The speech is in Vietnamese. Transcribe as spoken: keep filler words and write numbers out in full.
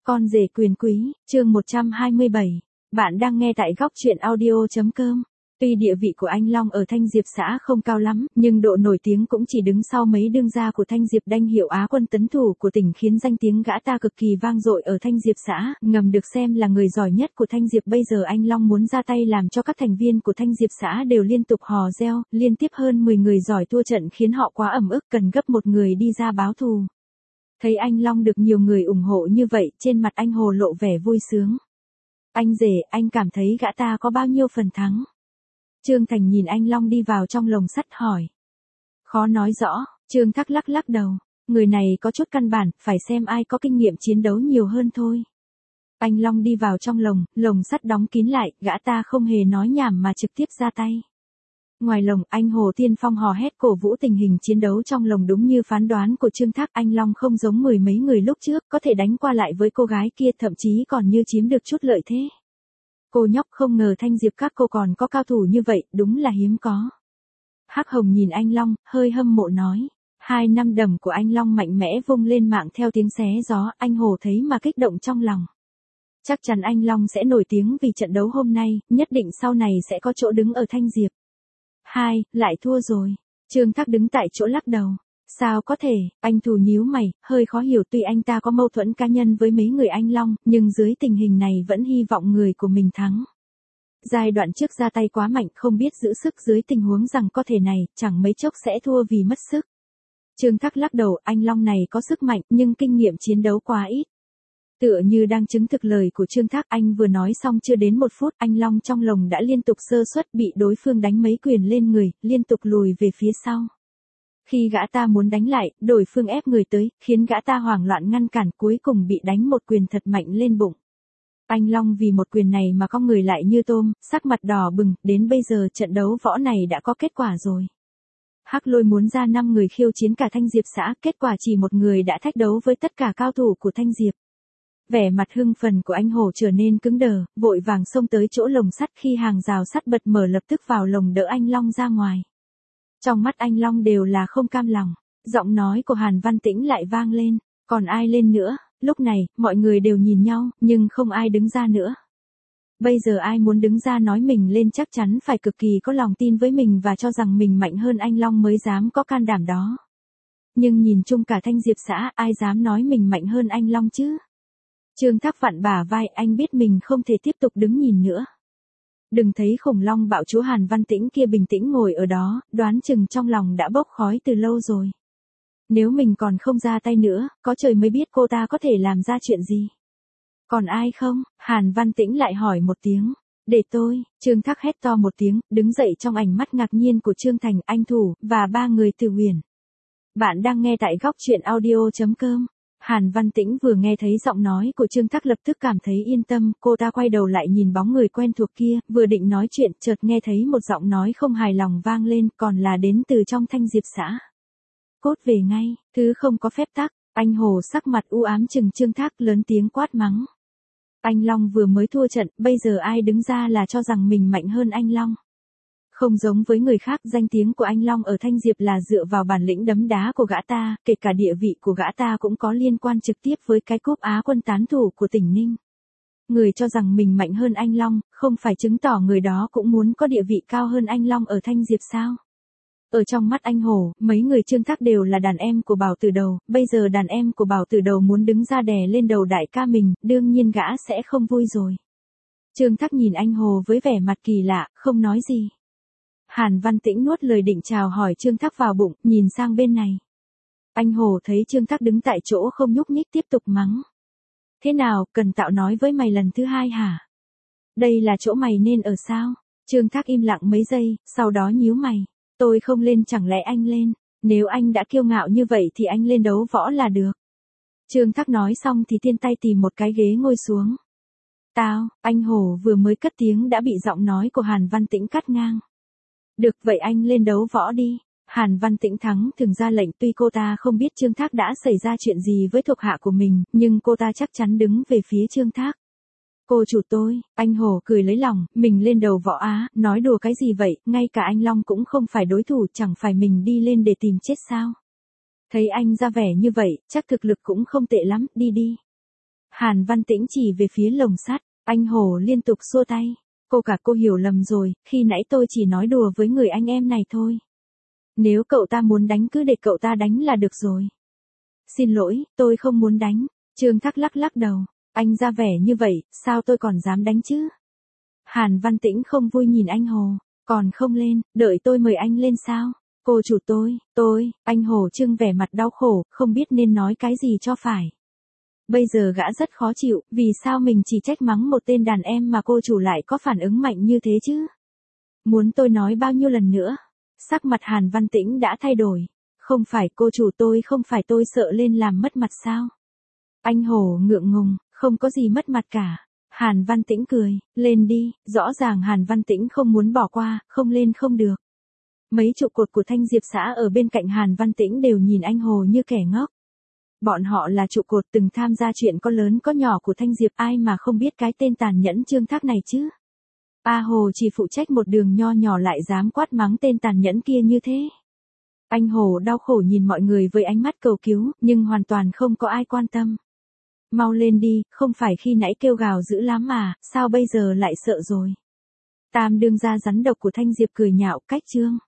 Con rể quyền quý, chương một trăm hai mươi bảy. Bạn đang nghe tại góc truyện audio chấm com. Tuy địa vị của anh Long ở Thanh Diệp xã không cao lắm, nhưng độ nổi tiếng cũng chỉ đứng sau mấy đương gia của Thanh Diệp Đanh hiệu Á quân tấn thủ của tỉnh, khiến danh tiếng gã ta cực kỳ vang dội ở Thanh Diệp xã, ngầm được xem là người giỏi nhất của Thanh Diệp. Bây giờ anh Long muốn ra tay làm cho các thành viên của Thanh Diệp xã đều liên tục hò reo, liên tiếp hơn mười người giỏi thua trận khiến họ quá ẩm ức, cần gấp một người đi ra báo thù. Thấy anh Long được nhiều người ủng hộ như vậy, trên mặt anh Hồ lộ vẻ vui sướng. Anh rể, anh cảm thấy gã ta có bao nhiêu phần thắng? Trương Thành nhìn anh Long đi vào trong lồng sắt hỏi. Khó nói rõ, Trương Thác lắc lắc đầu. Người này có chút căn bản, phải xem ai có kinh nghiệm chiến đấu nhiều hơn thôi. Anh Long đi vào trong lồng, lồng sắt đóng kín lại, gã ta không hề nói nhảm mà trực tiếp ra tay. Ngoài lồng, anh Hồ Tiên Phong hò hét cổ vũ tình hình chiến đấu trong lồng. Đúng như phán đoán của Trương Thác, anh Long không giống mười mấy người lúc trước, có thể đánh qua lại với cô gái kia, thậm chí còn như chiếm được chút lợi thế. Cô nhóc, không ngờ Thanh Diệp các cô còn có cao thủ như vậy, đúng là hiếm có. Hắc Hồng nhìn anh Long, hơi hâm mộ nói. Hai năm đầm của anh Long mạnh mẽ vung lên mạng theo tiếng xé gió, anh Hồ thấy mà kích động trong lòng. Chắc chắn anh Long sẽ nổi tiếng vì trận đấu hôm nay, nhất định sau này sẽ có chỗ đứng ở Thanh Diệp. Hai, lại thua rồi. Trương Thác đứng tại chỗ lắc đầu. Sao có thể? Anh Thù nhíu mày, hơi khó hiểu. Tuy anh ta có mâu thuẫn cá nhân với mấy người anh Long, nhưng dưới tình hình này vẫn hy vọng người của mình thắng. Giai đoạn trước ra tay quá mạnh, không biết giữ sức dưới tình huống rằng có thể này, chẳng mấy chốc sẽ thua vì mất sức. Trương Thác lắc đầu, anh Long này có sức mạnh, nhưng kinh nghiệm chiến đấu quá ít. Tựa như đang chứng thực lời của Trương Thác, anh vừa nói xong chưa đến một phút, anh Long trong lồng đã liên tục sơ suất, bị đối phương đánh mấy quyền lên người, liên tục lùi về phía sau. Khi gã ta muốn đánh lại, đối phương ép người tới, khiến gã ta hoảng loạn ngăn cản, cuối cùng bị đánh một quyền thật mạnh lên bụng. Anh Long vì một quyền này mà cong người lại như tôm, sắc mặt đỏ bừng, đến bây giờ trận đấu võ này đã có kết quả rồi. Hắc Lôi muốn ra năm người khiêu chiến cả Thanh Diệp xã, kết quả chỉ một người đã thách đấu với tất cả cao thủ của Thanh Diệp. Vẻ mặt hưng phấn của anh Hồ trở nên cứng đờ, vội vàng xông tới chỗ lồng sắt, khi hàng rào sắt bật mở lập tức vào lồng đỡ anh Long ra ngoài. Trong mắt anh Long đều là không cam lòng, giọng nói của Hàn Văn Tĩnh lại vang lên, còn ai lên nữa? Lúc này, mọi người đều nhìn nhau, nhưng không ai đứng ra nữa. Bây giờ ai muốn đứng ra nói mình lên chắc chắn phải cực kỳ có lòng tin với mình và cho rằng mình mạnh hơn anh Long mới dám có can đảm đó. Nhưng nhìn chung cả Thanh Diệp xã, ai dám nói mình mạnh hơn anh Long chứ? Trương Thác vặn bả vai, anh biết mình không thể tiếp tục đứng nhìn nữa. Đừng thấy khủng long bạo chúa Hàn Văn Tĩnh kia bình tĩnh ngồi ở đó, đoán chừng trong lòng đã bốc khói từ lâu rồi. Nếu mình còn không ra tay nữa, có trời mới biết cô ta có thể làm ra chuyện gì. Còn ai không? Hàn Văn Tĩnh lại hỏi một tiếng. Để tôi, Trương Thác hét to một tiếng, đứng dậy trong ánh mắt ngạc nhiên của Trương Thành, anh Thủ, và ba người từ Huyền. Bạn đang nghe tại góc truyện audio chấm com. Hàn Văn Tĩnh vừa nghe thấy giọng nói của Trương Thác lập tức cảm thấy yên tâm, cô ta quay đầu lại nhìn bóng người quen thuộc kia, vừa định nói chuyện, chợt nghe thấy một giọng nói không hài lòng vang lên, còn là đến từ trong Thanh Diệp xã. Cốt về ngay, thứ không có phép tắc. Anh Hồ sắc mặt u ám chừng Trương Thác, lớn tiếng quát mắng. Anh Long vừa mới thua trận, bây giờ ai đứng ra là cho rằng mình mạnh hơn anh Long. Không giống với người khác, danh tiếng của anh Long ở Thanh Diệp là dựa vào bản lĩnh đấm đá của gã ta, kể cả địa vị của gã ta cũng có liên quan trực tiếp với cái cúp Á quân tán thủ của tỉnh Ninh. Người cho rằng mình mạnh hơn anh Long, không phải chứng tỏ người đó cũng muốn có địa vị cao hơn anh Long ở Thanh Diệp sao? Ở trong mắt anh Hồ, mấy người Trương Thác đều là đàn em của Bảo Tử Đầu, bây giờ đàn em của Bảo Tử Đầu muốn đứng ra đè lên đầu đại ca mình, đương nhiên gã sẽ không vui rồi. Trương Thác nhìn anh Hồ với vẻ mặt kỳ lạ, không nói gì. Hàn Văn Tĩnh nuốt lời định chào hỏi Trương Thác vào bụng, nhìn sang bên này. Anh Hồ thấy Trương Thác đứng tại chỗ không nhúc nhích tiếp tục mắng. Thế nào, Cần Tạo nói với mày lần thứ hai hả? Đây là chỗ mày nên ở sao? Trương Thác im lặng mấy giây, sau đó nhíu mày. Tôi không lên, chẳng lẽ anh lên? Nếu anh đã kiêu ngạo như vậy thì anh lên đấu võ là được. Trương Thác nói xong thì tiên tay tìm một cái ghế ngồi xuống. Tao, anh Hồ vừa mới cất tiếng đã bị giọng nói của Hàn Văn Tĩnh cắt ngang. Được, vậy anh lên đấu võ đi. Hàn Văn Tĩnh thắng thường ra lệnh, tuy cô ta không biết Trương Thác đã xảy ra chuyện gì với thuộc hạ của mình, nhưng cô ta chắc chắn đứng về phía Trương Thác. Cô chủ tôi, anh Hồ cười lấy lòng, mình lên đầu võ á, nói đùa cái gì vậy, ngay cả anh Long cũng không phải đối thủ, chẳng phải mình đi lên để tìm chết sao. Thấy anh ra vẻ như vậy, chắc thực lực cũng không tệ lắm, đi đi. Hàn Văn Tĩnh chỉ về phía lồng sắt, anh Hồ liên tục xua tay. Cô cả cô hiểu lầm rồi, khi nãy tôi chỉ nói đùa với người anh em này thôi. Nếu cậu ta muốn đánh cứ để cậu ta đánh là được rồi. Xin lỗi, tôi không muốn đánh. Trương Thác lắc lắc đầu. Anh ra vẻ như vậy, sao tôi còn dám đánh chứ? Hàn Văn Tĩnh không vui nhìn anh Hồ. Còn không lên, đợi tôi mời anh lên sao? Cô chủ tôi, tôi, anh Hồ Trương vẻ mặt đau khổ, không biết nên nói cái gì cho phải. Bây giờ gã rất khó chịu, vì sao mình chỉ trách mắng một tên đàn em mà cô chủ lại có phản ứng mạnh như thế chứ? Muốn tôi nói bao nhiêu lần nữa? Sắc mặt Hàn Văn Tĩnh đã thay đổi. Không phải cô chủ tôi, không phải tôi sợ lên làm mất mặt sao? Anh Hồ ngượng ngùng, không có gì mất mặt cả. Hàn Văn Tĩnh cười, lên đi, rõ ràng Hàn Văn Tĩnh không muốn bỏ qua, không lên không được. Mấy trụ cột của Thanh Diệp xã ở bên cạnh Hàn Văn Tĩnh đều nhìn anh Hồ như kẻ ngốc. Bọn họ là trụ cột từng tham gia chuyện có lớn có nhỏ của Thanh Diệp, ai mà không biết cái tên tàn nhẫn Trương Thác này chứ. A Hồ chỉ phụ trách một đường nho nhỏ lại dám quát mắng tên tàn nhẫn kia như thế. Anh Hồ đau khổ nhìn mọi người với ánh mắt cầu cứu, nhưng hoàn toàn không có ai quan tâm. Mau lên đi, không phải khi nãy kêu gào dữ lắm mà, sao bây giờ lại sợ rồi? Tam đương gia rắn độc của Thanh Diệp cười nhạo cách Trương.